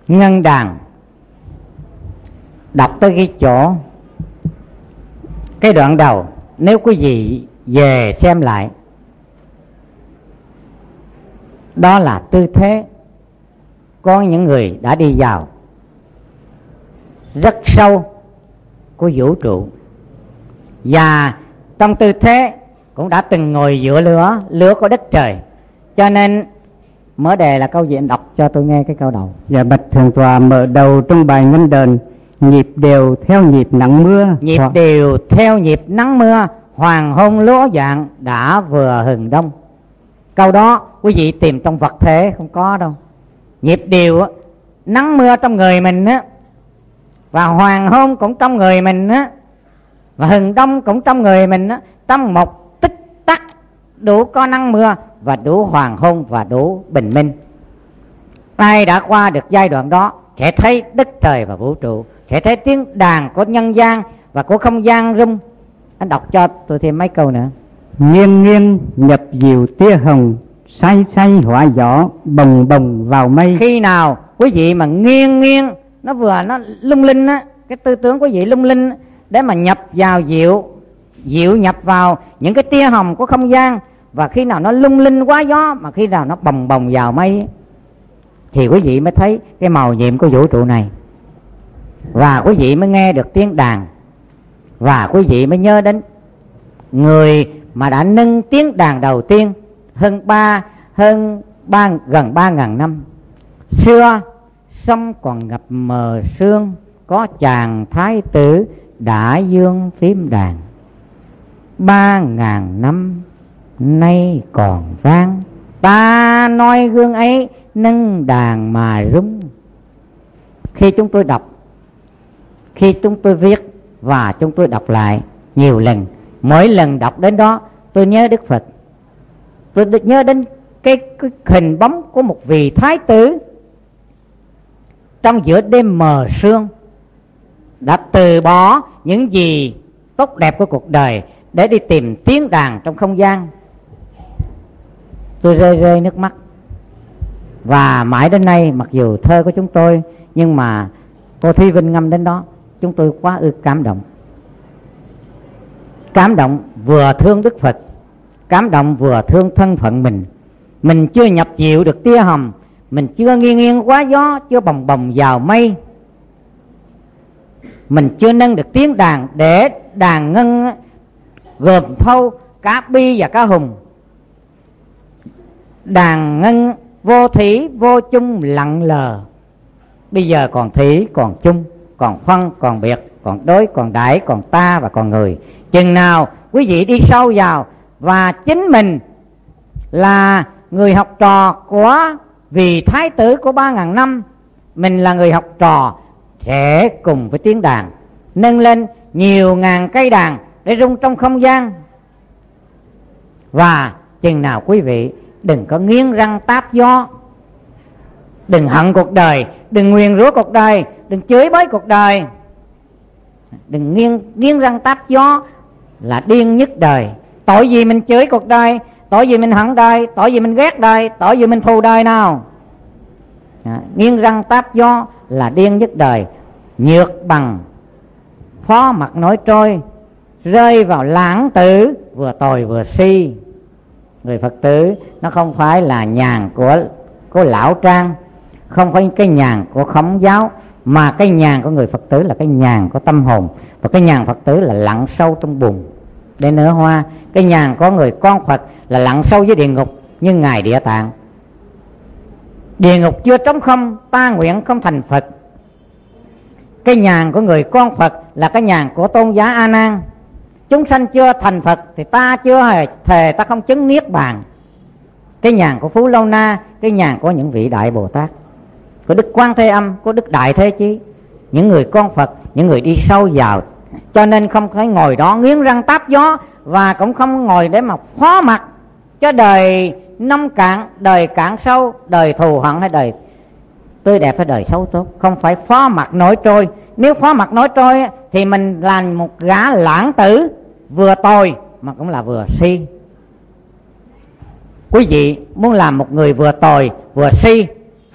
Ngân đàn. Đọc tới cái chỗ, cái đoạn đầu, nếu quý vị về xem lại, đó là tư thế có những người đã đi vào rất sâu của vũ trụ, và trong tư thế cũng đã từng ngồi giữa lửa của đất trời. Cho nên mở đề là câu gì, anh đọc cho tôi nghe cái câu đầu. Dạ bạch thượng tọa, mở đầu trong bài ngân đền: nhịp đều theo nhịp nắng mưa. Nhịp đều theo nhịp nắng mưa, hoàng hôn lúa dạng đã vừa hừng đông. Câu đó quý vị tìm trong vật thể không có đâu. Nhịp đều, nắng mưa trong người mình á, và hoàng hôn cũng trong người mình á, và hừng đông cũng trong người mình á. Trong một tích tắc đủ có nắng mưa và đủ hoàng hôn và đủ bình minh. Ai đã qua được giai đoạn đó sẽ thấy đất trời và vũ trụ, sẽ thấy tiếng đàn của nhân gian và của không gian rung. Anh đọc cho tôi thêm mấy câu nữa. Nghiêng nghiêng nhập diệu tia hồng, say say hỏa gió, bồng bồng vào mây. Khi nào quý vị mà nghiêng nghiêng, nó vừa nó lung linh á, cái tư tưởng quý vị lung linh để mà nhập vào diệu nhập vào những cái tia hồng của không gian, và khi nào nó lung linh quá gió, mà khi nào nó bồng bồng vào mây, thì quý vị mới thấy cái màu nhiệm của vũ trụ này, và quý vị mới nghe được tiếng đàn, và quý vị mới nhớ đến người mà đã nâng tiếng đàn đầu tiên gần 3.000 năm. Xưa sông còn ngập mờ sương, có chàng thái tử đã dương phím đàn. 3.000 năm nay còn vang, ta nói gương ấy nâng đàn mà rung. Khi chúng tôi đọc, khi chúng tôi viết và chúng tôi đọc lại nhiều lần, mỗi lần đọc đến đó tôi nhớ Đức Phật, tôi nhớ đến cái hình bóng của một vị thái tử trong giữa đêm mờ sương, đã từ bỏ những gì tốt đẹp của cuộc đời để đi tìm tiếng đàn trong không gian. Tôi rơi nước mắt. Và mãi đến nay, mặc dù thơ của chúng tôi, nhưng mà cô Thúy Vinh ngâm đến đó, chúng tôi quá ư cảm động. Cảm động vừa thương Đức Phật, cảm động vừa thương thân phận mình. Mình chưa nhập diệu được tia hồng, mình chưa nghiêng nghiêng quá gió, chưa bồng bồng vào mây, mình chưa nâng được tiếng đàn để đàn ngân gồm thâu cả bi và cả hùng. Đàn ngân vô thủy vô chung lặng lờ. Bây giờ còn thủy còn chung, còn phân còn biệt, còn đối còn đại, còn ta và còn người. Chừng nào quý vị đi sâu vào và chính mình là người học trò của vị thái tử của 3.000 năm, mình là người học trò, sẽ cùng với tiếng đàn nâng lên nhiều ngàn cây đàn để rung trong không gian. Và chừng nào quý vị đừng có nghiến răng táp gió, đừng hận cuộc đời, đừng nguyền rủa cuộc đời, đừng chửi bới cuộc đời, đừng nghiến răng táp gió là điên nhất đời. Tội gì mình chửi cuộc đời, tội gì mình hận đời, tội gì mình ghét đời, tội gì mình thù đời nào. Nghiến răng táp gió là điên nhất đời. Nhược bằng phó mặt nổi trôi, rơi vào lãng tử, vừa tồi vừa si. Người Phật tử nó không phải là nhàn của lão trang, không phải cái nhàn của khổng giáo, mà cái nhàn của người Phật tử là cái nhàn của tâm hồn. Và cái nhàn Phật tử là lặn sâu trong bùn để nở hoa. Cái nhàn của người con Phật là lặn sâu dưới địa ngục như Ngài Địa Tạng. Địa ngục chưa trống không, ta nguyện không thành Phật. Cái nhàn của người con Phật là cái nhàn của tôn giả A Nan. Chúng sanh chưa thành Phật thì ta chưa hề thề ta không chứng niết bàn. Cái nhàn của Phú Lâu Na, cái nhàn của những vị đại Bồ Tát, của Đức Quan Thế Âm, của Đức Đại Thế Chí, những người con Phật, những người đi sâu vào. Cho nên không phải ngồi đó nghiến răng táp gió, và cũng không ngồi để mà phó mặt cho đời nông cạn, đời cạn sâu, đời thù hận hay đời tươi đẹp hay đời xấu tốt. Không phải phó mặt nổi trôi. Nếu phó mặt nổi trôi thì mình là một gã lãng tử, vừa tồi mà cũng là vừa si. Quý vị muốn làm một người vừa tồi vừa si,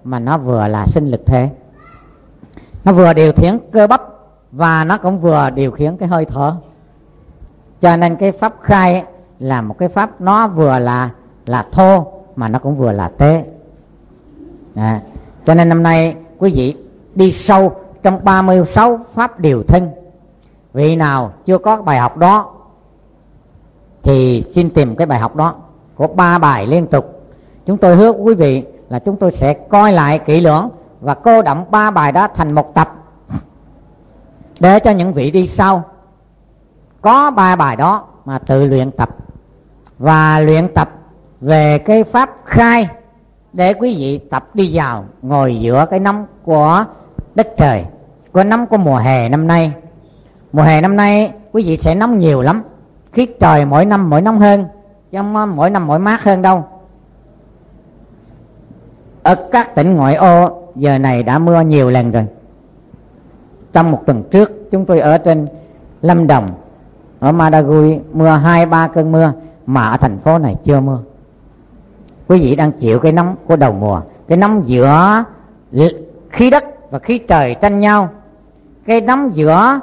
mà nó vừa là sinh lực thế. Nó vừa điều khiển cơ bắp và nó cũng vừa điều khiển cái hơi thở. Cho nên cái pháp khai là một cái pháp nó vừa là thô mà nó cũng vừa là tế. Cho nên năm nay quý vị đi sâu trong 36 pháp điều thân. Vị nào chưa có bài học đó thì xin tìm cái bài học đó, có 3 bài liên tục. Chúng tôi hứa quý vị là chúng tôi sẽ coi lại kỹ lưỡng và cô đọng 3 bài đó thành một tập, để cho những vị đi sau có 3 bài đó mà tự luyện tập, và luyện tập về cái pháp khai, để quý vị tập đi vào ngồi giữa cái nóng của đất trời, của nóng của mùa hè năm nay. Mùa hè năm nay quý vị sẽ nóng nhiều lắm, khí trời mỗi năm mỗi nóng hơn, chứ không mỗi năm mỗi mát hơn đâu. Ở các tỉnh ngoại ô giờ này đã mưa nhiều lần rồi. Trong một tuần trước chúng tôi ở trên Lâm Đồng, ở Madagui mưa 2-3 cơn mưa, mà ở thành phố này chưa mưa. Quý vị đang chịu cái nóng của đầu mùa, cái nóng giữa khí đất và khí trời tranh nhau, cái nóng giữa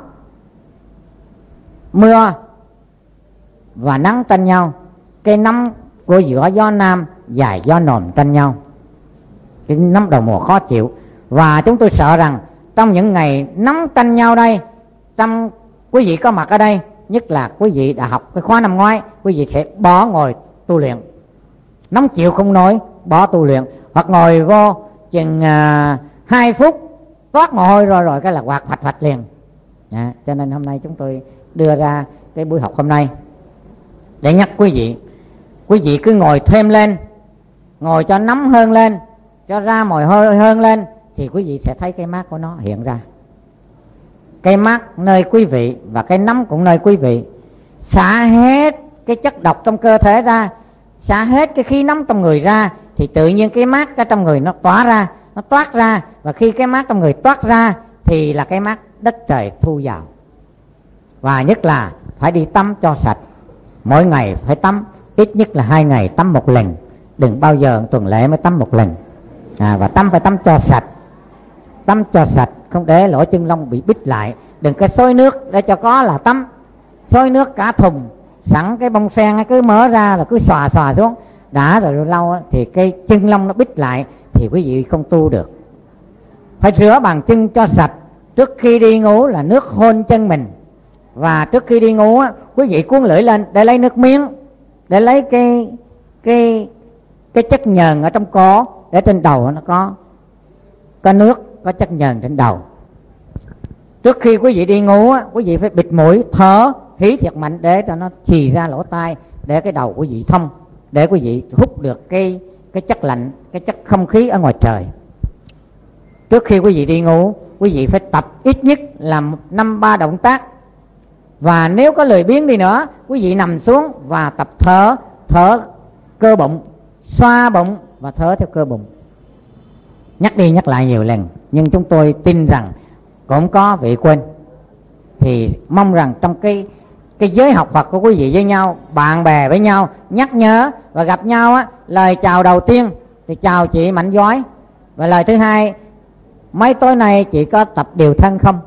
mưa và nắng tranh nhau, cái nóng của giữa gió nam và gió nồm tranh nhau. Cái nóng đầu mùa khó chịu. Và chúng tôi sợ rằng trong những ngày nóng tranh nhau đây, trong quý vị có mặt ở đây, nhất là quý vị đã học cái khóa năm ngoái, quý vị sẽ bỏ ngồi tu luyện. Nóng chịu không nổi, bỏ tu luyện, hoặc ngồi vô chừng 2 phút toát mồ hôi rồi cái là quạt phạch liền. Cho nên hôm nay chúng tôi đưa ra cái buổi học hôm nay để nhắc quý vị cứ ngồi thêm lên, ngồi cho nóng hơn lên, cho ra mồ hôi hơn lên, thì quý vị sẽ thấy cái mát của nó hiện ra. Cái mát nơi quý vị và cái nóng cũng nơi quý vị. Xả hết cái chất độc trong cơ thể ra, xả hết cái khí nóng trong người ra, thì tự nhiên cái mát ở trong người nó tỏa ra, nó toát ra. Và khi cái mát trong người toát ra thì là cái mát đất trời thu vào. Và nhất là phải đi tắm cho sạch. Mỗi ngày phải tắm, ít nhất là 2 ngày tắm 1 lần. Đừng bao giờ tuần lễ mới tắm 1 lần. Và phải tắm cho sạch. Tắm cho sạch, không để lỗ chân lông bị bít lại. Đừng có xối nước để cho có là tắm. Xối nước cả thùng, sẵn cái bông sen cứ mở ra rồi cứ xòa xuống. Đã rồi lâu thì cái chân lông nó bít lại, thì quý vị không tu được. Phải rửa bàn chân cho sạch. Trước khi đi ngủ là nước hôn chân mình. Và trước khi đi ngủ quý vị cuốn lưỡi lên để lấy nước miếng, để lấy cái chất nhờn ở trong cổ, để trên đầu nó có nước, có chất nhờn trên đầu. Trước khi quý vị đi ngủ quý vị phải bịt mũi, thở hí thiệt mạnh để cho nó xì ra lỗ tai, để cái đầu quý vị thông, để quý vị hút được cái chất lạnh, cái chất không khí ở ngoài trời. Trước khi quý vị đi ngủ, quý vị phải tập ít nhất là 5-3 động tác. Và nếu có lười biếng đi nữa, quý vị nằm xuống và tập thở cơ bụng, xoa bụng và thở theo cơ bụng. Nhắc đi nhắc lại nhiều lần, nhưng chúng tôi tin rằng cũng có vị quên. Thì mong rằng trong cái giới học Phật của quý vị với nhau, bạn bè với nhau, nhắc nhớ và gặp nhau lời chào đầu tiên thì chào chị Mạnh Giói. Và lời thứ hai, mấy tối nay chị có tập điều thân không?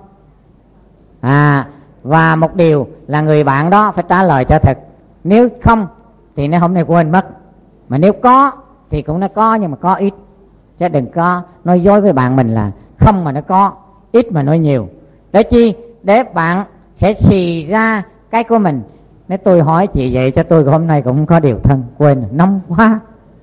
Và một điều là người bạn đó phải trả lời cho thật. Nếu không thì nó hôm nay quên mất. Mà nếu có thì cũng nó có, nhưng mà có ít. Chứ đừng có nói dối với bạn mình là không mà nó có, ít mà nói nhiều. Để chi? Để bạn sẽ xì ra cái của mình. Nếu tôi hỏi chị vậy, cho tôi hôm nay cũng có điều thân, quên, nóng quá.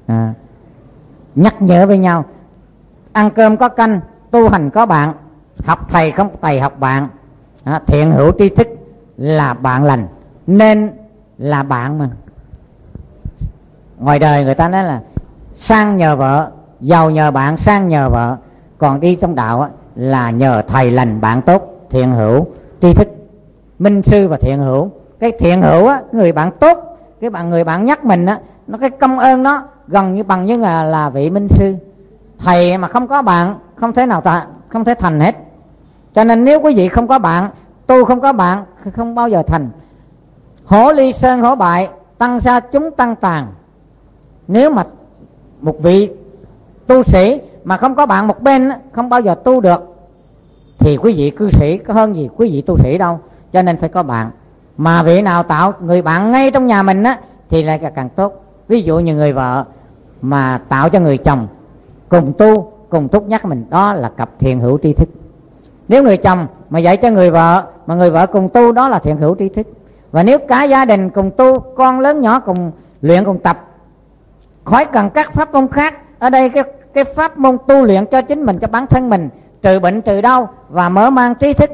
Nhắc nhở với nhau. Ăn cơm có canh, tu hành có bạn, học thầy không thầy học bạn. Thiện hữu tri thức là bạn lành, nên là bạn mà. Ngoài đời người ta nói là sang nhờ vợ, giàu nhờ bạn, sang nhờ vợ. Còn đi trong đạo là nhờ thầy lành bạn tốt, thiện hữu tri thức, minh sư và thiện hữu. Cái thiện hữu người bạn tốt, người bạn nhắc mình nó cái công ơn nó gần như bằng như là vị minh sư. Thầy mà không có bạn không thể nào không thể thành hết. Cho nên nếu quý vị không có bạn, tu không có bạn, không bao giờ thành. Hổ ly sơn hổ bại, tăng sa chúng tăng tàn. Nếu mà một vị tu sĩ mà không có bạn một bên không bao giờ tu được. Thì quý vị cư sĩ có hơn gì quý vị tu sĩ đâu, cho nên phải có bạn. Mà vị nào tạo người bạn ngay trong nhà mình á thì lại càng tốt. Ví dụ như người vợ mà tạo cho người chồng cùng tu cùng thúc nhắc mình, đó là cặp thiện hữu tri thức. Nếu người chồng mà dạy cho người vợ mà người vợ cùng tu, đó là thiện hữu tri thức. Và nếu cả gia đình cùng tu, con lớn nhỏ cùng luyện cùng tập, khỏi cần các pháp môn khác. Ở đây cái pháp môn tu luyện cho chính mình, cho bản thân mình, trừ bệnh trừ đau và mở mang trí thức,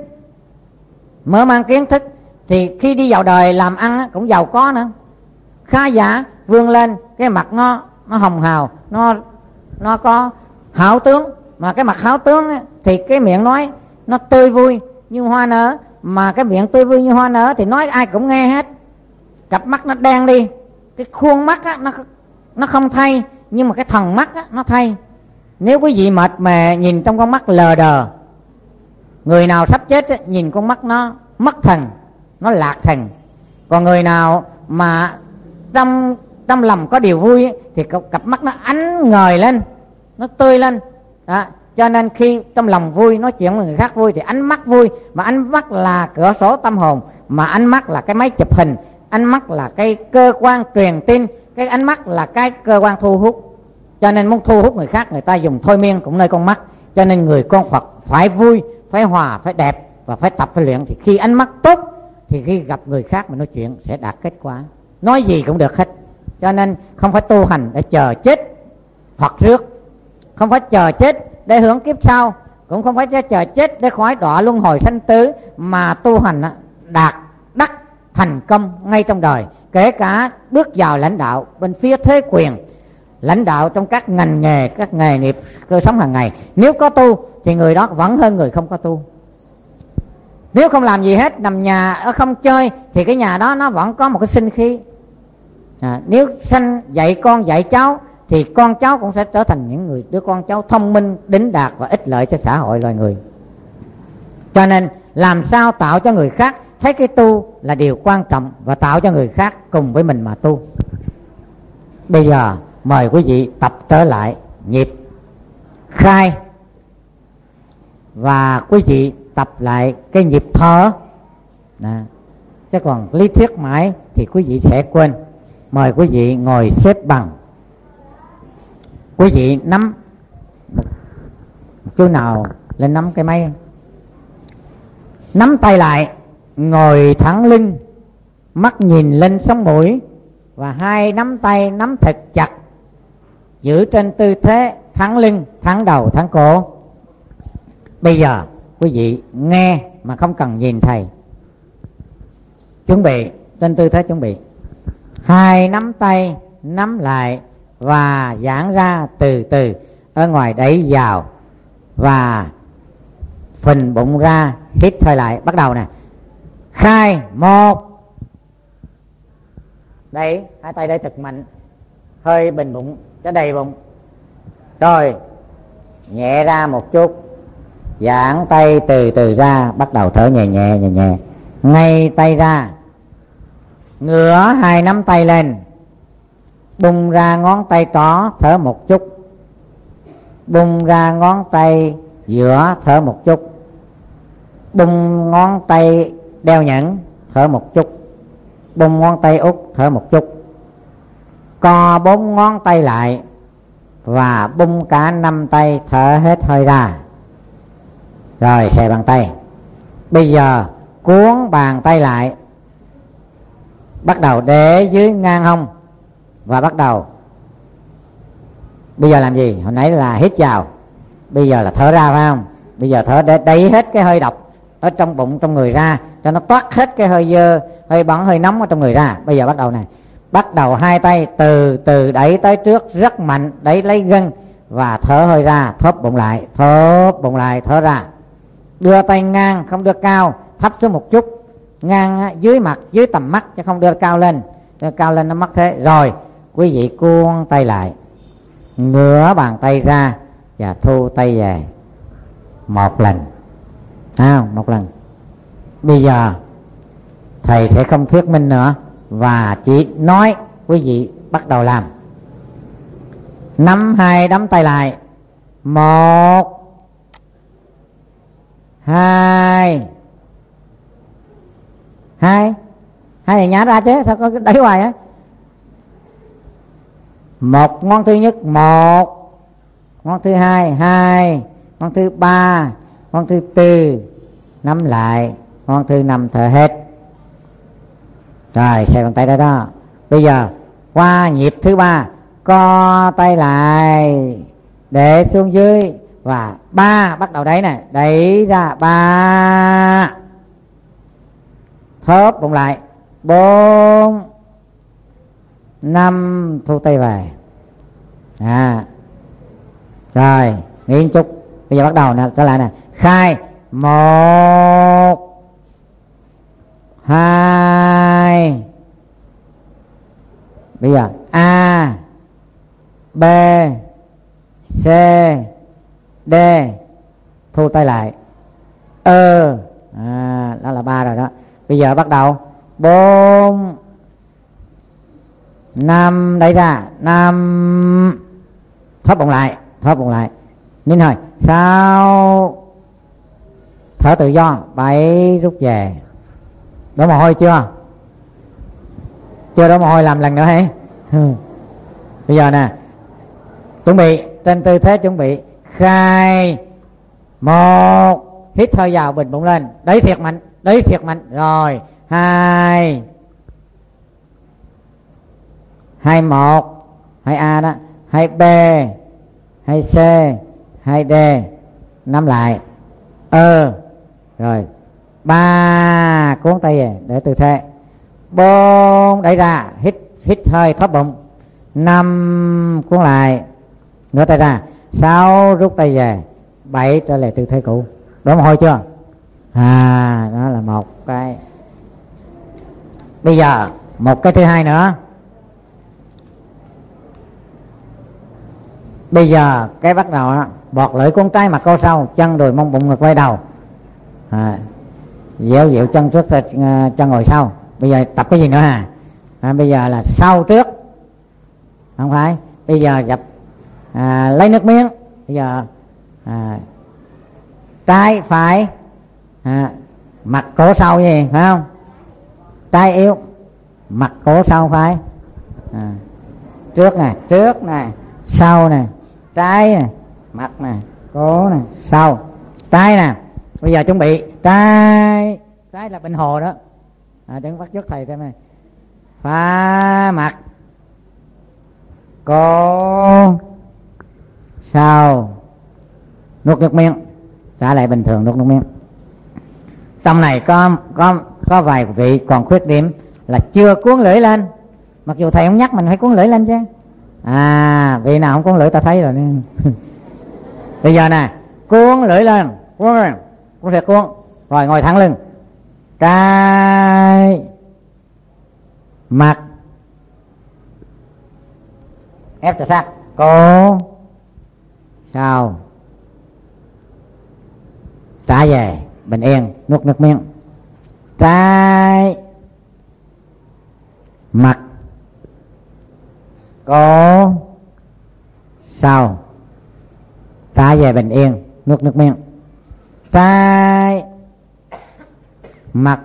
mở mang kiến thức, thì khi đi vào đời làm ăn cũng giàu có nữa, khá giả vươn lên. Cái mặt nó hồng hào, nó có hảo tướng. Mà cái mặt hảo tướng ấy, thì cái miệng nói nó tươi vui như hoa nở. Mà cái miệng tươi vui như hoa nở thì nói ai cũng nghe hết. Cặp mắt nó đen đi, cái khuôn mắt á, nó không thay, nhưng mà cái thần mắt á, nó thay. Nếu quý vị mệt mề nhìn trong con mắt lờ đờ, người nào sắp chết á, nhìn con mắt nó mất thần, nó lạc thần. Còn người nào mà trong lòng có điều vui ấy, thì cặp mắt nó ánh ngời lên, nó tươi lên đó. Cho nên khi trong lòng vui, nói chuyện với người khác vui thì ánh mắt vui. Mà ánh mắt là cửa sổ tâm hồn, mà ánh mắt là cái máy chụp hình, ánh mắt là cái cơ quan truyền tin, cái ánh mắt là cái cơ quan thu hút. Cho nên muốn thu hút người khác, người ta dùng thôi miên cũng nơi con mắt. Cho nên người con Phật phải vui, phải hòa, phải đẹp và phải tập, phải luyện. Thì khi ánh mắt tốt thì khi gặp người khác mà nói chuyện sẽ đạt kết quả, nói gì cũng được hết. Cho nên không phải tu hành để chờ chết Phật rước, không phải chờ chết để hưởng kiếp sau, cũng không phải chờ chết để khỏi đọa luân hồi sanh tử. Mà tu hành đạt đắc thành công ngay trong đời. Kể cả bước vào lãnh đạo bên phía thế quyền, lãnh đạo trong các ngành nghề, các nghề nghiệp cơ sống hàng ngày, nếu có tu thì người đó vẫn hơn người không có tu. Nếu không làm gì hết, nằm nhà không chơi, thì cái nhà đó nó vẫn có một cái sinh khí. Nếu sanh dạy con dạy cháu thì con cháu cũng sẽ trở thành những đứa con cháu thông minh, đính đạt và ích lợi cho xã hội loài người. Cho nên làm sao tạo cho người khác thấy cái tu là điều quan trọng, và tạo cho người khác cùng với mình mà tu. Bây giờ mời quý vị tập trở lại nhịp khai, và quý vị tập lại cái nhịp thở. Chứ còn lý thuyết mãi thì quý vị sẽ quên. Mời quý vị ngồi xếp bằng. Quý vị nắm một chú nào lên nắm cái máy, nắm tay lại, ngồi thẳng lưng, mắt nhìn lên sống mũi, và hai nắm tay nắm thật chặt, giữ trên tư thế thẳng lưng, thẳng đầu, thẳng cổ. Bây giờ quý vị nghe mà không cần nhìn thầy. Chuẩn bị trên tư thế chuẩn bị, hai nắm tay nắm lại và giãn ra từ từ. Ở ngoài đẩy vào và phình bụng ra, hít hơi lại. Bắt đầu nè. Khai 1. Đẩy hai tay đẩy thật mạnh, hơi bình bụng cho đầy bụng. Rồi nhẹ ra một chút, giãn tay từ từ ra, bắt đầu thở nhẹ nhẹ nhẹ nhẹ. Ngay tay ra, ngửa hai nắm tay lên, bung ra ngón tay trỏ, thở một chút. Bung ra ngón tay giữa, thở một chút. Bung ngón tay đeo nhẫn, thở một chút. Bung ngón tay út, thở một chút. Co 4 ngón tay lại và bung cả 5 tay, thở hết hơi ra. Rồi xòe bàn tay. Bây giờ cuốn bàn tay lại, bắt đầu để dưới ngang hông, và bắt đầu. Bây giờ làm gì? Hồi nãy là hít vào, bây giờ là thở ra, phải không? Bây giờ thở để đẩy hết cái hơi độc ở trong bụng, trong người ra, cho nó toát hết cái hơi dơ, hơi bẩn, hơi nóng ở trong người ra. Bây giờ bắt đầu này, bắt đầu hai tay từ từ đẩy tới trước rất mạnh, đẩy lấy gân và thở hơi ra, thóp bụng lại, thóp bụng lại, thở ra. Đưa tay ngang, không đưa cao, thấp xuống một chút, ngang dưới mặt, dưới tầm mắt, chứ không đưa cao lên. Đưa cao lên nó mất thế. Rồi quý vị cuốn tay lại, ngửa bàn tay ra và thu tay về một lần. Một lần. Bây giờ thầy sẽ không thuyết minh nữa và chỉ nói, quý vị bắt đầu làm. Nắm hai nắm tay lại, một, hai này nhả ra chứ sao có cái đẩy hoài á. Một ngón thứ nhất một, ngón thứ hai, ngón thứ ba, ngón thứ tư nắm lại, ngón thứ năm thở hết. Rồi xòe bàn tay ra đó. Bây giờ qua nhịp thứ ba, co tay lại để xuống dưới và ba bắt đầu đẩy nè, đẩy ra ba, thớp bụng lại, 4, 5 thu tay về. Rồi nghỉ một chút. Bây giờ bắt đầu nè, trở lại nè, khai 1, 2. Bây giờ A, B, C, D, thu tay lại, đó là 3 rồi đó. Bây giờ bắt đầu 4, 5 đẩy ra, 5 thóp bụng lại, nín hơi, 6 thở tự do, 7 rút về. Đổ mồ hôi chưa? Chưa đổ mồ hôi, làm lần nữa hả? Bây giờ nè, chuẩn bị trên tư thế chuẩn bị khai 1, hít hơi vào, bình bụng lên, đẩy thiệt mạnh, rồi 2, 1, 2A đó, 2B, 2C, 2D nắm lại, rồi 3 cuốn tay về để tư thế, 4 đẩy ra, hít hơi thóp bụng, 5 cuốn lại ngửa tay ra, 6 rút tay về, 7 trở lại tư thế cũ. Đổ mồ hôi chưa? Đó là một cái. Bây giờ một cái thứ hai nữa. Bây giờ cái bắt đầu đó, bọt lưỡi cuốn trái mặt cô sau, chân đùi mông bụng ngực quay đầu, dẻo chân trước chân ngồi sau. Bây giờ tập cái gì nữa bây giờ là sau trước, không phải. Bây giờ dập lấy nước miếng. Bây giờ trái phải, mặt cổ sau gì phải không? Trái yếu, mặt cổ sau phải, trước nè, sau nè, trái nè, mặt nè, cổ nè, sau, trái nè. Bây giờ chuẩn bị trái là bên hồ đó, đừng bắt chước thầy xem này. Phá mặt, cổ, sau, nuốt nước miếng, trả lại bình thường, nuốt nước miếng. Trong này có vài vị còn khuyết điểm là chưa cuốn lưỡi lên, mặc dù thầy không nhắc mình phải cuốn lưỡi lên chứ. Vị nào không cuốn lưỡi ta thấy rồi nè. Bây giờ nè, cuốn lưỡi lên, cuốn thiệt cuốn, rồi ngồi thẳng lưng, trái mặt, ép cho sát, cổ, sau, trả về bình yên, nuốt nước miếng, trái mặt, cổ, sau, trả về bình yên, nuốt nước miếng, trái mặt,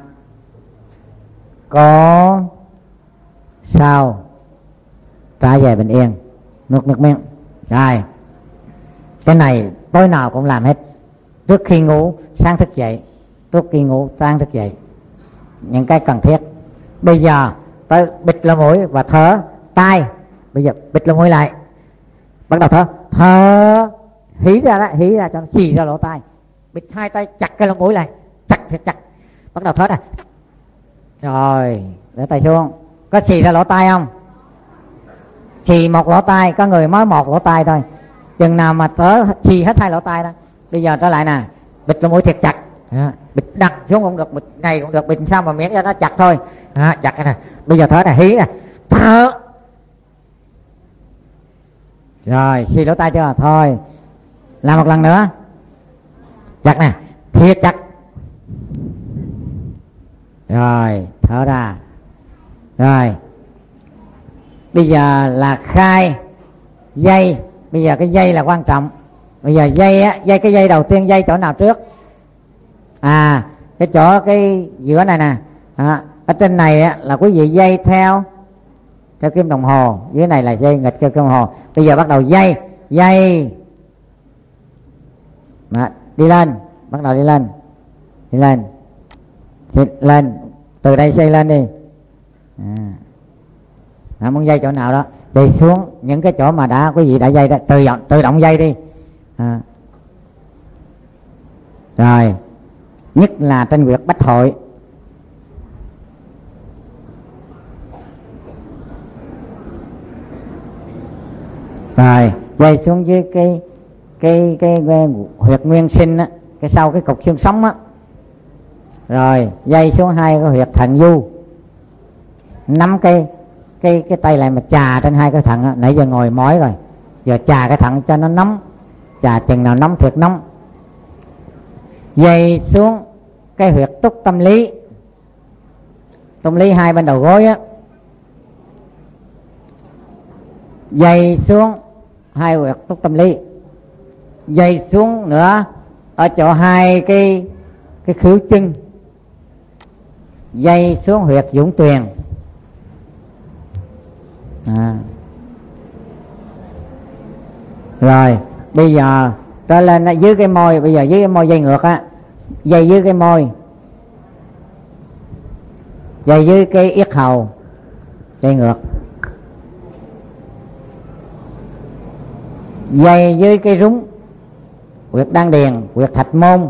cổ, sau, trả về bình yên, nuốt nước miếng. Rồi cái này tối nào cũng làm hết, trước khi ngủ, sáng thức dậy, trước khi ngủ, sáng thức dậy, những cái cần thiết. Bây giờ tới bịt lỗ mũi và thở tai. Bây giờ bịt lỗ mũi lại, bắt đầu thở, hí ra cho nó xì ra lỗ tai, bịt hai tay chặt cái lỗ mũi lại, chặt, bắt đầu thở ra. Rồi để tay xuống. Có xì ra lỗ tai không? Xì một lỗ tai, có người mới một lỗ tai thôi, chừng nào mà thở xì hết hai lỗ tai đó. Bây giờ trở lại nè, bịt lỗ mũi thiệt chặt, bịt đặt xuống cũng được, bịt này cũng được, bịt sao mà miễn cho nó chặt thôi, chặt cái này. Bây giờ thở nè, hí nè, thở. Rồi xì lỗ tai chưa? Thôi làm một lần nữa, chặt nè, thiệt chặt. Rồi thở ra. Rồi bây giờ là khai dây. Bây giờ cái dây là quan trọng. Bây giờ dây á, dây cái dây đầu tiên dây chỗ nào trước? Cái chỗ cái giữa này nè. Ở trên này á, là quý vị dây theo kim đồng hồ, dưới này là dây nghịch theo kim đồng hồ. Bây giờ bắt đầu dây đi lên, bắt đầu đi lên, từ đây dây lên đi. Muốn dây chỗ nào đó đi xuống những cái chỗ mà quý vị đã dây đó, tự động dây đi. Rồi, nhất là trên huyệt bách hội. Rồi dây xuống dưới cái huyệt nguyên sinh á, cái sau cái cục xương sống á. Rồi dây xuống 2 cái huyệt thận du. Nắm cái tay lại mà chà trên 2 cái thận á. Nãy giờ ngồi mỏi rồi, giờ chà cái thận cho nó nóng, chà chừng nào nóng thiệt nóng. Dây xuống cái huyệt túc tâm lý. Tâm lý 2 bên đầu gối á. Dây xuống 2 huyệt túc tâm lý. Dây xuống nữa ở chỗ 2 cái khứu chân. Dây xuống huyệt dũng tuyền. Rồi bây giờ trở lên dưới cái môi. Bây giờ dưới cái môi dây ngược á, dây dưới cái môi, dây dưới cái yết hầu, dây ngược. Dây dưới cái rúng, huyệt đan điền, huyệt thạch môn,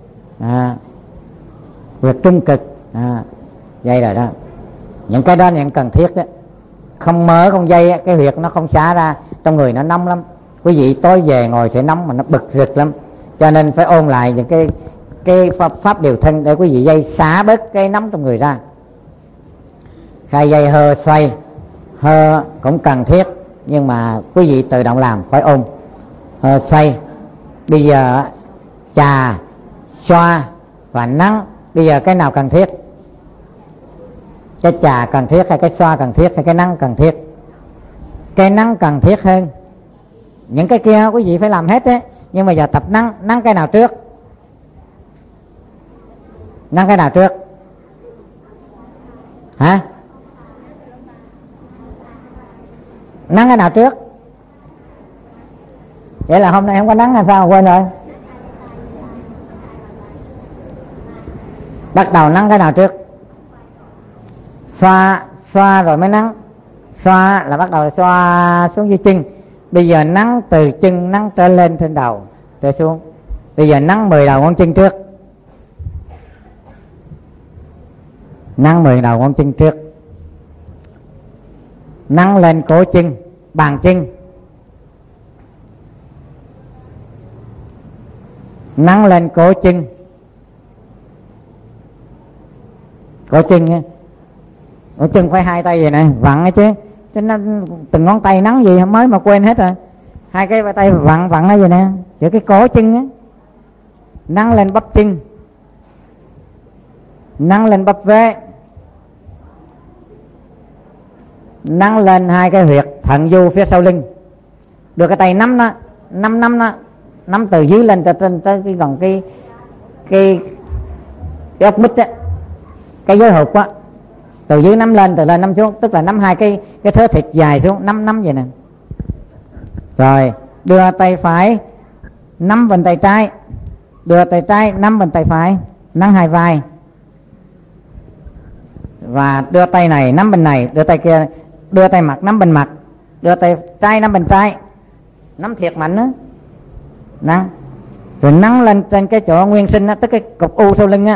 huyệt trung cực. Dây rồi đó. Những cái đó những cần thiết đó. Không mớ không dây cái huyệt nó không xả ra, trong người nó nóng lắm. Quý vị tối về ngồi sẽ nóng mà nó bực rực lắm. Cho nên phải ôn lại những cái pháp điều thân để quý vị dây xả bớt cái nóng trong người ra. Khai dây hơ xoay, hơ cũng cần thiết, nhưng mà quý vị tự động làm, khỏi ôn. Hơ xoay. Bây giờ chà, xoa và nắng. Bây giờ cái nào cần thiết? Cái chà cần thiết hay cái xoa cần thiết hay cái nắng cần thiết? Cái nắng cần thiết hơn. Những cái kia quý vị phải làm hết đấy. Nhưng mà giờ tập nắng cái nào trước? Nắng cái nào trước? Hả? Nắng cái nào trước? Vậy là hôm nay không có nắng hay sao? Quên rồi. Bắt đầu nắng cái nào trước? Xoa rồi mới nắng. Xoa là bắt đầu xoa xuống dưới chân. Bây giờ nắng từ chân nắng trở lên trên đầu trở xuống. Bây giờ nắng 10 đầu ngón chân trước. Nắng 10 đầu ngón chân trước. Nắng lên cổ chân, bàn chân. Nắng lên cổ chân. Cổ chân nha. Cổ chân phải 2 tay vậy nè, vặn ấy chứ. Chứ nó từng ngón tay nắng gì mới mà quên hết rồi. 2 cái tay vặn ở vậy nè, giữa cái cổ chân á. Nắng lên bắp chân. Nắng lên bắp vế. Nắng lên 2 cái huyệt thận du phía sau lưng. Đưa cái tay nắm nó, nắm nó, nắm từ dưới lên cho trên tới cái gần cái ốc mít á, cái giới hụt á. Từ dưới nắm lên, từ lên nắm xuống, tức là nắm 2 cái thớ thịt dài xuống, nắm vậy nè. Rồi đưa tay phải nắm bên tay trái, đưa tay trái nắm bên tay phải, nắm 2 vai. Và đưa tay này nắm bên này, đưa tay kia, đưa tay mặt nắm bên mặt, đưa tay trái nắm bên trái, nắm thiệt mạnh đó. Nắng. Rồi nắng lên trên cái chỗ nguyên sinh á, tức cái cục u sau lưng á.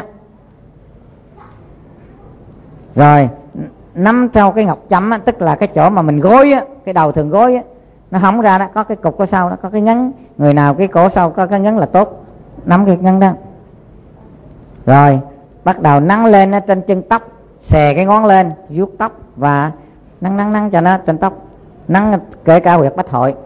Rồi nắm theo cái ngọc chấm á, tức là cái chỗ mà mình gối á, cái đầu thường gối á, nó hỏng ra đó, có cái cục ở sau đó, có cái ngấn. Người nào cái cổ sau có cái ngấn là tốt, nắm cái ngấn đó. Rồi bắt đầu nắng lên ở trên chân tóc, xè cái ngón lên, vuốt tóc và nắng cho nó trên tóc. Nắng kể cả huyệt bách hội.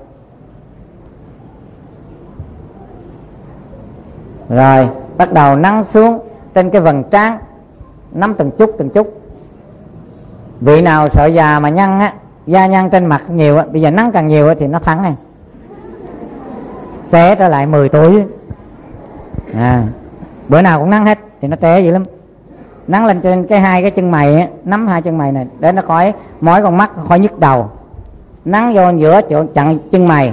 Rồi bắt đầu nắng xuống trên cái vầng trán, nắm từng chút. Vị nào sợ già mà nhăn á, da nhăn trên mặt nhiều á, bây giờ nắng càng nhiều á thì nó thắng này. trẻ trở lại 10 tuổi. Bữa nào cũng nắng hết thì nó trẻ dữ lắm. Nắng lên trên cái hai cái chân mày á, nắm hai chân mày này để nó khỏi mỏi con mắt, khỏi nhức đầu. Nắng vô giữa chỗ chặn chân mày.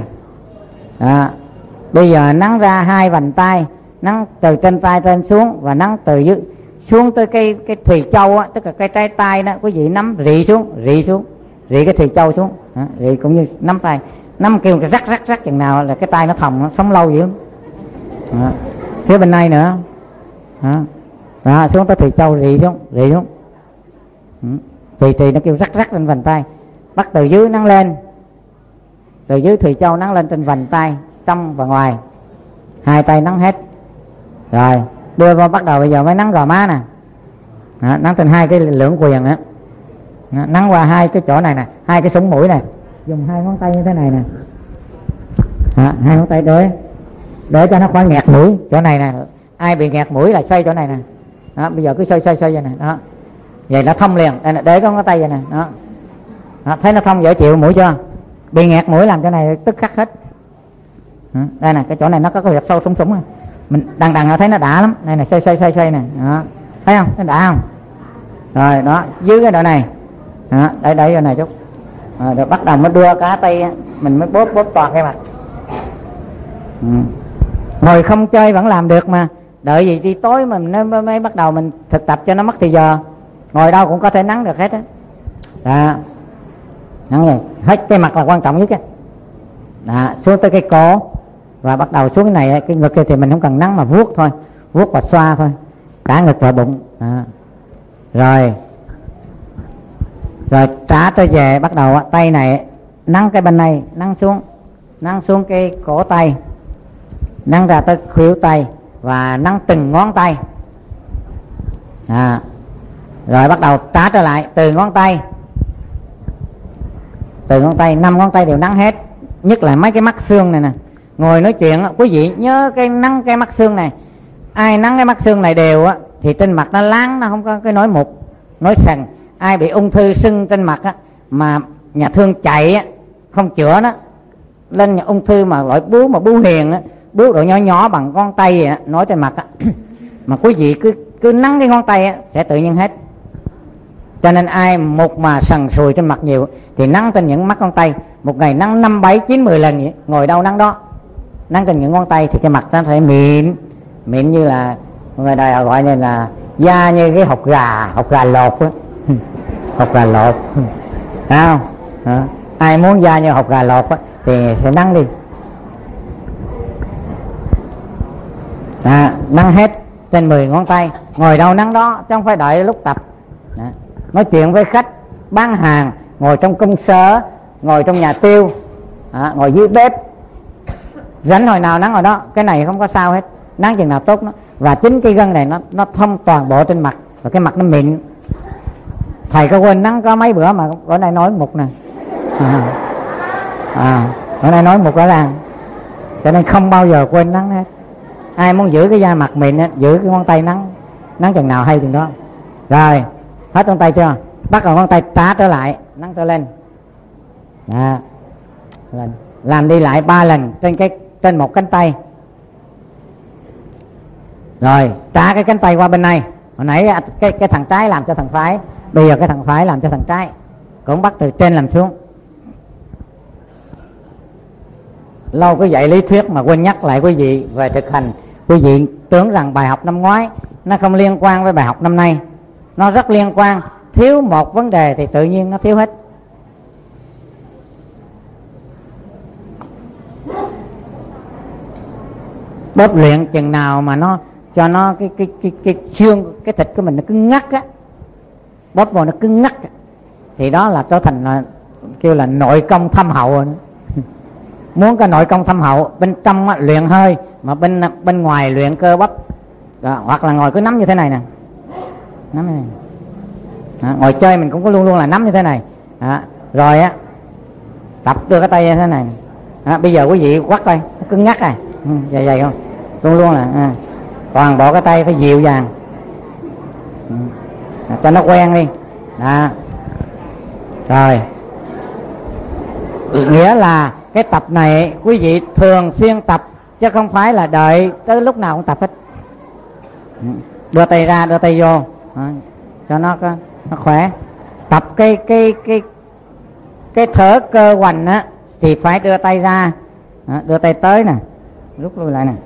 Bây giờ nắng ra hai vành tay, nắng từ trên tay trên xuống và nắng từ dưới xuống tới cái thùy châu á, tức là cái trái tay đó, quý vị nắm rị xuống, rị cái thùy châu xuống, rị cũng như nắm tay, nắm kêu rắc chừng nào là cái tay nó thòng, nó sống lâu dữ lắm. Phía bên này nữa, xuống tới thùy châu rị xuống, thì nó kêu rắc lên vành tay, bắt từ dưới nắng lên, từ dưới thùy châu nắng lên trên vành tay, trong và ngoài, hai tay nắng hết. Rồi đưa vào bắt đầu bây giờ mới nắng gò má nè, nắng trên hai cái lưỡng quyền á, nắng qua hai cái chỗ này nè, hai cái sống mũi này, dùng hai ngón tay như thế này nè, hai ngón tay để cho nó khỏi nghẹt mũi chỗ này nè. Ai bị nghẹt mũi là xoay chỗ này nè, bây giờ cứ xoay vậy nè, vậy nó thông liền. Đây nè, để có ngón tay vậy nè, thấy nó thông dễ chịu mũi chưa? Bị nghẹt mũi làm chỗ này tức khắc hết. Đây nè, cái chỗ này nó có cái huyệt sâu súng này. Mình đằng thấy nó đã lắm. Đây nè, xoay nè, thấy không? Nó đã không? Rồi đó, dưới cái đoạn này, đẩy vô này chút, rồi bắt đầu mới đưa cá tay, mình mới bóp toàn cái mặt. Ngồi không chơi vẫn làm được mà, đợi gì đi tối mà mình mới bắt đầu mình thực tập cho nó mất thì giờ. Ngồi đâu cũng có thể nắng được hết á. Nắng này, hết cái mặt là quan trọng nhất á. Xuống tới cái cổ và bắt đầu xuống cái này, cái ngực kia thì mình không cần nắng mà vuốt thôi, vuốt và xoa thôi, cả ngực và bụng. Rồi trả trở về, bắt đầu tay này nắng cái bên này, nắng xuống cái cổ tay, nắng ra tới khuỷu tay và nắng từng ngón tay. Rồi bắt đầu trả trở lại từ ngón tay, 5 ngón tay đều nắng hết, nhất là mấy cái mắt xương này nè. Ngồi nói chuyện quý vị nhớ nắng cái mắt xương này. Ai nắng cái mắt xương này đều á thì trên mặt nó láng, nó không có cái nổi mụn, nổi sần. Ai bị ung thư sưng trên mặt á, mà nhà thương chạy á, không chữa nó lên ung thư mà loại bướu hiền á, bướu độ nhỏ bằng con tay vậy á, nổi trên mặt á. Mà quý vị cứ nắng cái ngón tay á, sẽ tự nhiên hết. Cho nên ai một mà sần sùi trên mặt nhiều thì nắng trên những mắt ngón tay, một ngày nắng 5, 7, 9, 10 lần vậy. Ngồi đâu nắng đó, nắng trên những ngón tay thì cái mặt nó sẽ mịn như là người đời gọi như là da như cái hột gà lột á. Hột gà lột, thấy không? Ai muốn da như hột gà lột á thì sẽ nắng đi. Nắng hết trên 10 ngón tay, ngồi đâu nắng đó, chứ không phải đợi lúc tập. Nói chuyện với khách, bán hàng, ngồi trong công sở, ngồi trong nhà tiêu, ngồi dưới bếp, rảnh hồi nào nắng hồi đó. Cái này không có sao hết, nắng chừng nào tốt nó. Và chính cái gân này nó thông toàn bộ trên mặt, và cái mặt nó mịn. Thầy có quên nắng có mấy bữa mà bữa nay nói mục nè, bữa nay nói mục rõ ràng, cho nên không bao giờ quên nắng hết. Ai muốn giữ cái da mặt mịn á, giữ cái ngón tay nắng chừng nào hay chừng đó. Rồi hết ngón tay chưa? Bắt đầu ngón tay trả trở lại, nắng trở lên. Làm đi lại 3 lần trên một cánh tay. Rồi trả cái cánh tay qua bên này. Hồi nãy cái thằng trái làm cho thằng phải, bây giờ cái thằng phải làm cho thằng trái, cũng bắt từ trên làm xuống. Lâu cứ dạy lý thuyết mà quên nhắc lại quý vị về thực hành. Quý vị tưởng rằng bài học năm ngoái nó không liên quan với bài học năm nay. Nó rất liên quan. Thiếu một vấn đề thì tự nhiên nó thiếu hết. Bóp luyện chừng nào mà nó cho nó cái xương, cái thịt của mình nó cứ ngắt á, bóp vào nó cứ ngắt á, thì đó là trở thành là kêu là nội công thâm hậu rồi. Muốn cái nội công thâm hậu, bên trong á, luyện hơi, mà bên ngoài luyện cơ bắp. Hoặc là ngồi cứ nắm như thế này nè, nắm này. Ngồi chơi mình cũng có luôn là nắm như thế này. Rồi á, tập đưa cái tay như thế này. Bây giờ quý vị quắt coi, nó cứng ngắt này, vậy không? Luôn là toàn bộ cái tay phải dịu dàng, cho nó quen đi. Rồi nghĩa là cái tập này quý vị thường xuyên tập chứ không phải là đợi tới lúc nào cũng tập hết. Đưa tay ra đưa tay vô cho nó khỏe. Tập cái thở cơ hoành á thì phải đưa tay ra, đưa tay tới nè, rút lui lại nè.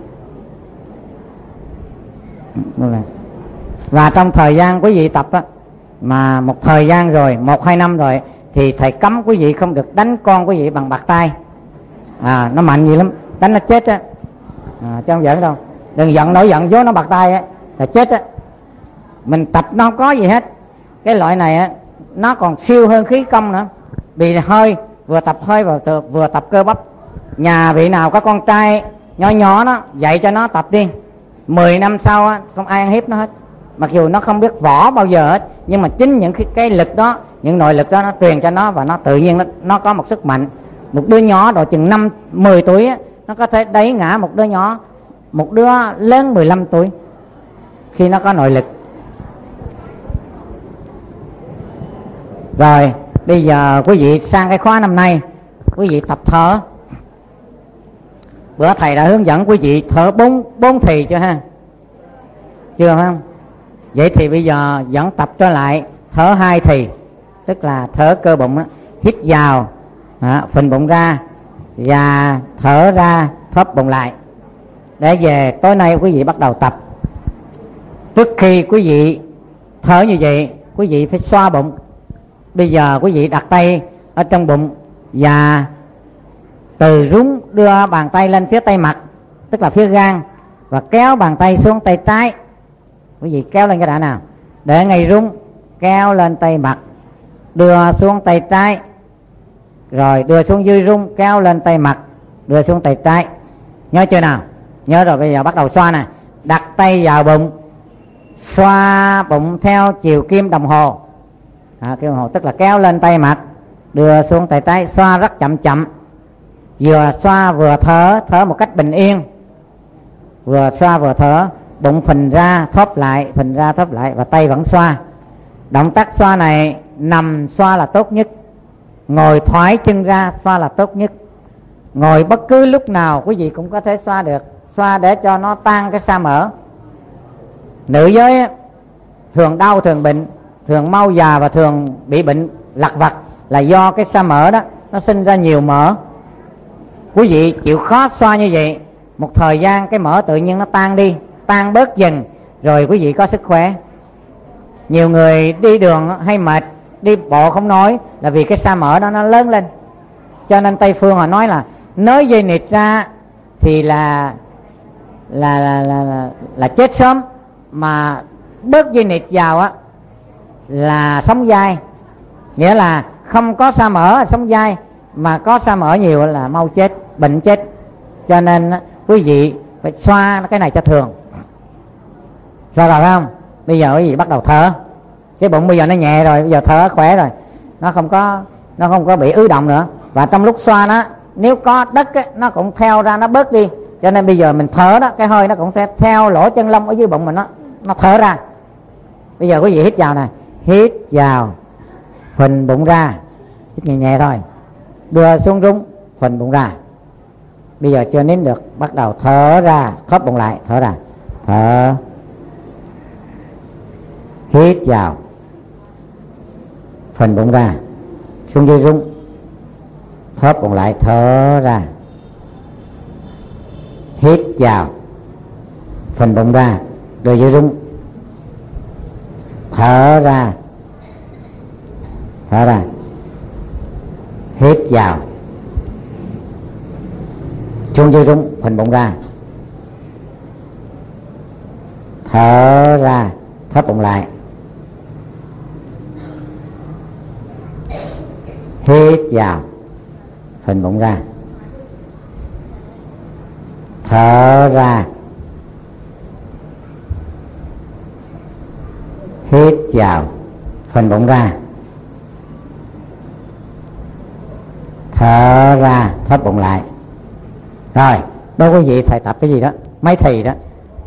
Và trong thời gian quý vị tập á, mà một thời gian rồi, 1-2 năm rồi, thì thầy cấm quý vị không được đánh con quý vị bằng bạt tay. Nó mạnh gì lắm, đánh nó chết á. Chứ không giỡn đâu. Đừng giận, nổi giận vô nó bạt tay á là chết á. Mình tập nó không có gì hết. Cái loại này á, nó còn siêu hơn khí công nữa. Vì hơi, vừa tập hơi vừa tập cơ bắp. Nhà vị nào có con trai nhỏ nhỏ đó, dạy cho nó tập đi. 10 năm sau á, không ai ăn hiếp nó hết. Mặc dù nó không biết võ bao giờ hết, nhưng mà chính những cái lực đó, những nội lực đó nó truyền cho nó, và nó tự nhiên nó có một sức mạnh. Một đứa nhỏ độ chừng 5-10 tuổi á, nó có thể đẩy ngã một đứa nhỏ, một đứa lớn 15 tuổi khi nó có nội lực. Rồi bây giờ quý vị sang cái khóa năm nay, quý vị tập thở. Bữa thầy đã hướng dẫn quý vị thở 4 thì chưa ha? Chưa không? Vậy thì bây giờ vẫn tập trở lại thở 2 thì, tức là thở cơ bụng á, hít vào, phình bụng ra, và thở ra, thóp bụng lại. Để về tối nay quý vị bắt đầu tập. Trước khi quý vị thở như vậy, quý vị phải xoa bụng. Bây giờ quý vị đặt tay ở trong bụng và từ rúng đưa bàn tay lên phía tay mặt, tức là phía gan, và kéo bàn tay xuống tay trái. Quý vị kéo lên cái đã nào, để ngay rúng, kéo lên tay mặt, đưa xuống tay trái, rồi đưa xuống dưới rung, kéo lên tay mặt, đưa xuống tay trái. Nhớ chưa nào? Nhớ rồi. Bây giờ bắt đầu xoa nè. Đặt tay vào bụng, xoa bụng theo chiều kim đồng hồ. Kim đồng hồ tức là kéo lên tay mặt, đưa xuống tay trái, xoa rất chậm chậm. Vừa xoa vừa thở, thở một cách bình yên. Vừa xoa vừa thở, bụng phình ra thóp lại, phình ra thóp lại, và tay vẫn xoa. Động tác xoa này nằm xoa là tốt nhất, ngồi thoái chân ra xoa là tốt nhất. Ngồi bất cứ lúc nào quý vị cũng có thể xoa được. Xoa để cho nó tan cái sa mỡ. Nữ giới thường đau, thường bệnh, thường mau già và thường bị bệnh lặt vặt là do cái sa mỡ đó nó sinh ra nhiều mỡ. Quý vị chịu khó xoa như vậy, một thời gian cái mỡ tự nhiên nó tan đi, tan bớt dần, rồi quý vị có sức khỏe. Nhiều người đi đường hay mệt, đi bộ không nói là vì cái sa mỡ đó nó lớn lên. Cho nên Tây phương họ nói là nới dây nịt ra thì là chết sớm, mà bớt dây nịt vào á là sống dai. Nghĩa là không có sa mỡ là sống dai, mà có sa mỡ nhiều là mau chết, bệnh chết. Cho nên quý vị phải xoa cái này cho thường. Xoa rồi phải không? Bây giờ quý vị bắt đầu thở. Cái bụng bây giờ nó nhẹ rồi, bây giờ thở khỏe rồi, nó không có bị ứ động nữa. Và trong lúc xoa nó, nếu có đất á, nó cũng theo ra, nó bớt đi. Cho nên bây giờ mình thở đó, cái hơi nó cũng theo lỗ chân lông ở dưới bụng mình, nó thở ra. Bây giờ quý vị hít vào nè, hít vào, phình bụng ra, hít nhẹ nhẹ thôi, đưa xuống rúng, phình bụng ra. Bây giờ chưa nín được, bắt đầu thở ra, khớp bụng lại, thở ra, thở, hít vào, phình bụng ra, xuống dưới rung, khớp bụng lại, thở ra, hít vào, phình bụng ra, đưa dưới rung, thở ra, hít vào, xuống dưới rung, phình bụng ra, thở ra, khớp bụng lại, hít vào, phình bụng ra, thở ra, hít vào, phình bụng ra, thở ra, thóp bụng lại. Rồi, đó quý vị thầy tập cái gì đó, mấy thì đó.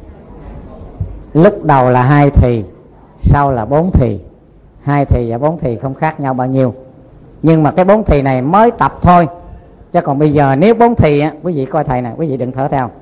Lúc đầu là 2 thì, sau là 4 thì. 2 thì và 4 thì không khác nhau bao nhiêu. Nhưng mà cái 4 thì này mới tập thôi. Chứ còn bây giờ nếu 4 thì á, quý vị coi thầy này, quý vị đừng thở theo.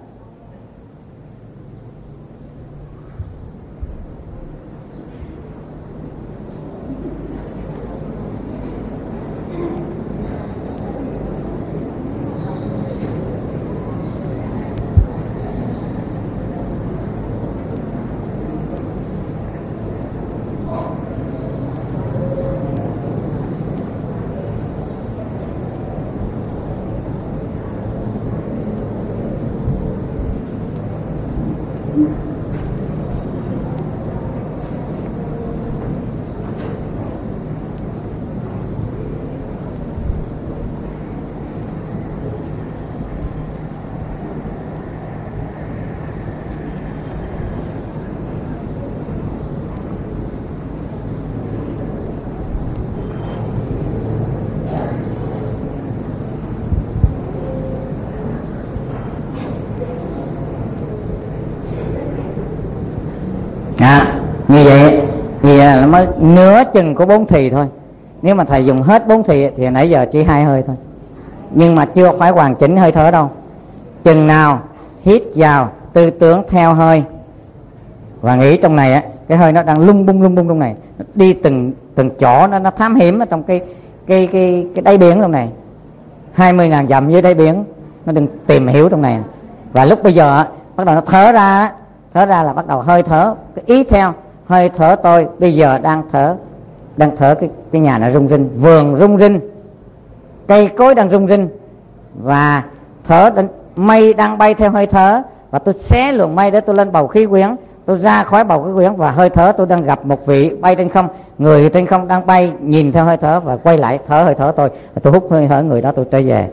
Như vậy thì là mới nửa chừng của 4 thì thôi. Nếu mà thầy dùng hết 4 thì nãy giờ chỉ 2 hơi thôi, nhưng mà chưa phải hoàn chỉnh hơi thở đâu. Chừng nào hít vào tư tưởng theo hơi và nghĩ trong này á, cái hơi nó đang lung bung trong này, nó đi từng chỗ, nó thám hiểm ở trong cái đáy biển trong này, 20.000 dặm dưới đáy biển, nó đừng tìm hiểu trong này. Và lúc bây giờ á, bắt đầu nó thở ra là bắt đầu hơi thở, cái ý theo hơi thở tôi bây giờ đang thở cái nhà nó rung rinh, vườn rung rinh, cây cối đang rung rinh, và thở mây đang bay theo hơi thở, và tôi xé luồng mây để tôi lên bầu khí quyển, tôi ra khỏi bầu khí quyển, và hơi thở tôi đang gặp một vị bay trên không, người trên không đang bay nhìn theo hơi thở và quay lại thở hơi thở tôi hút hơi thở người đó, tôi trở về.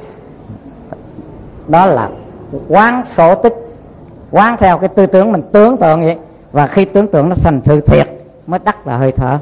Đó là quán sổ tích, quán theo cái tư tưởng mình tưởng tượng vậy, và khi tưởng tượng nó thành sự thiệt mới đắc là hơi thở.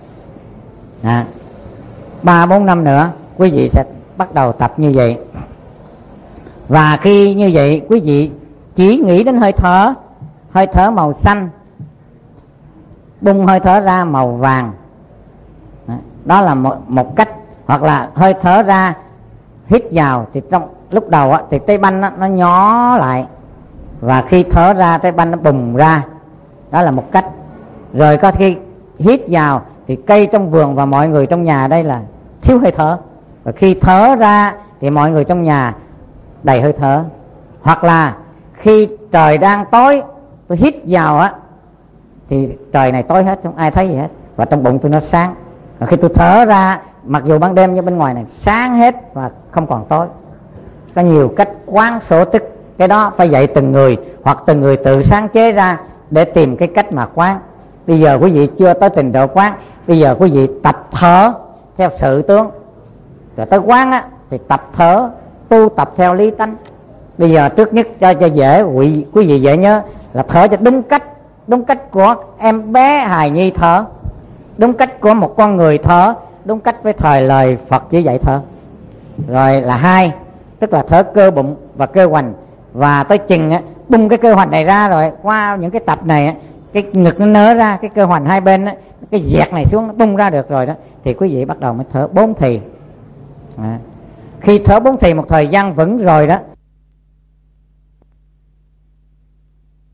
3-4 năm nữa quý vị sẽ bắt đầu tập như vậy. Và khi như vậy quý vị chỉ nghĩ đến hơi thở màu xanh, bung hơi thở ra màu vàng. Đó là một cách. Hoặc là hơi thở ra, hít vào thì trong lúc đầu á, thì trái banh nó nhỏ lại, và khi thở ra trái banh nó bùng ra. Đó là một cách. Rồi có khi hít vào thì cây trong vườn và mọi người trong nhà đây là thiếu hơi thở, và khi thở ra thì mọi người trong nhà đầy hơi thở. Hoặc là khi trời đang tối, tôi hít vào á thì trời này tối hết, không ai thấy gì hết, và trong bụng tôi nó sáng. Và khi tôi thở ra, mặc dù ban đêm như bên ngoài này sáng hết và không còn tối. Có nhiều cách quán sổ tức. Cái đó phải dạy từng người, hoặc từng người tự sáng chế ra để tìm cái cách mà quán. Bây giờ quý vị chưa tới trình độ quán, bây giờ quý vị tập thở theo sự tướng. Rồi tới quán á thì tập thở, tu tập theo lý tánh. Bây giờ trước nhất cho dễ, quý vị dễ nhớ là thở cho đúng cách của em bé hài nhi thở, đúng cách của một con người thở, đúng cách với thời lời Phật chỉ dạy thở. Rồi là 2, tức là thở cơ bụng và cơ hoành. Và tới chừng á, bung cái cơ hoành này ra rồi, qua những cái tập này á, cái ngực nó nở ra, cái cơ hoành hai bên á, cái dẹt này xuống nó bung ra được rồi đó, thì quý vị bắt đầu mới thở 4 thì. Khi thở 4 thì một thời gian vững rồi đó,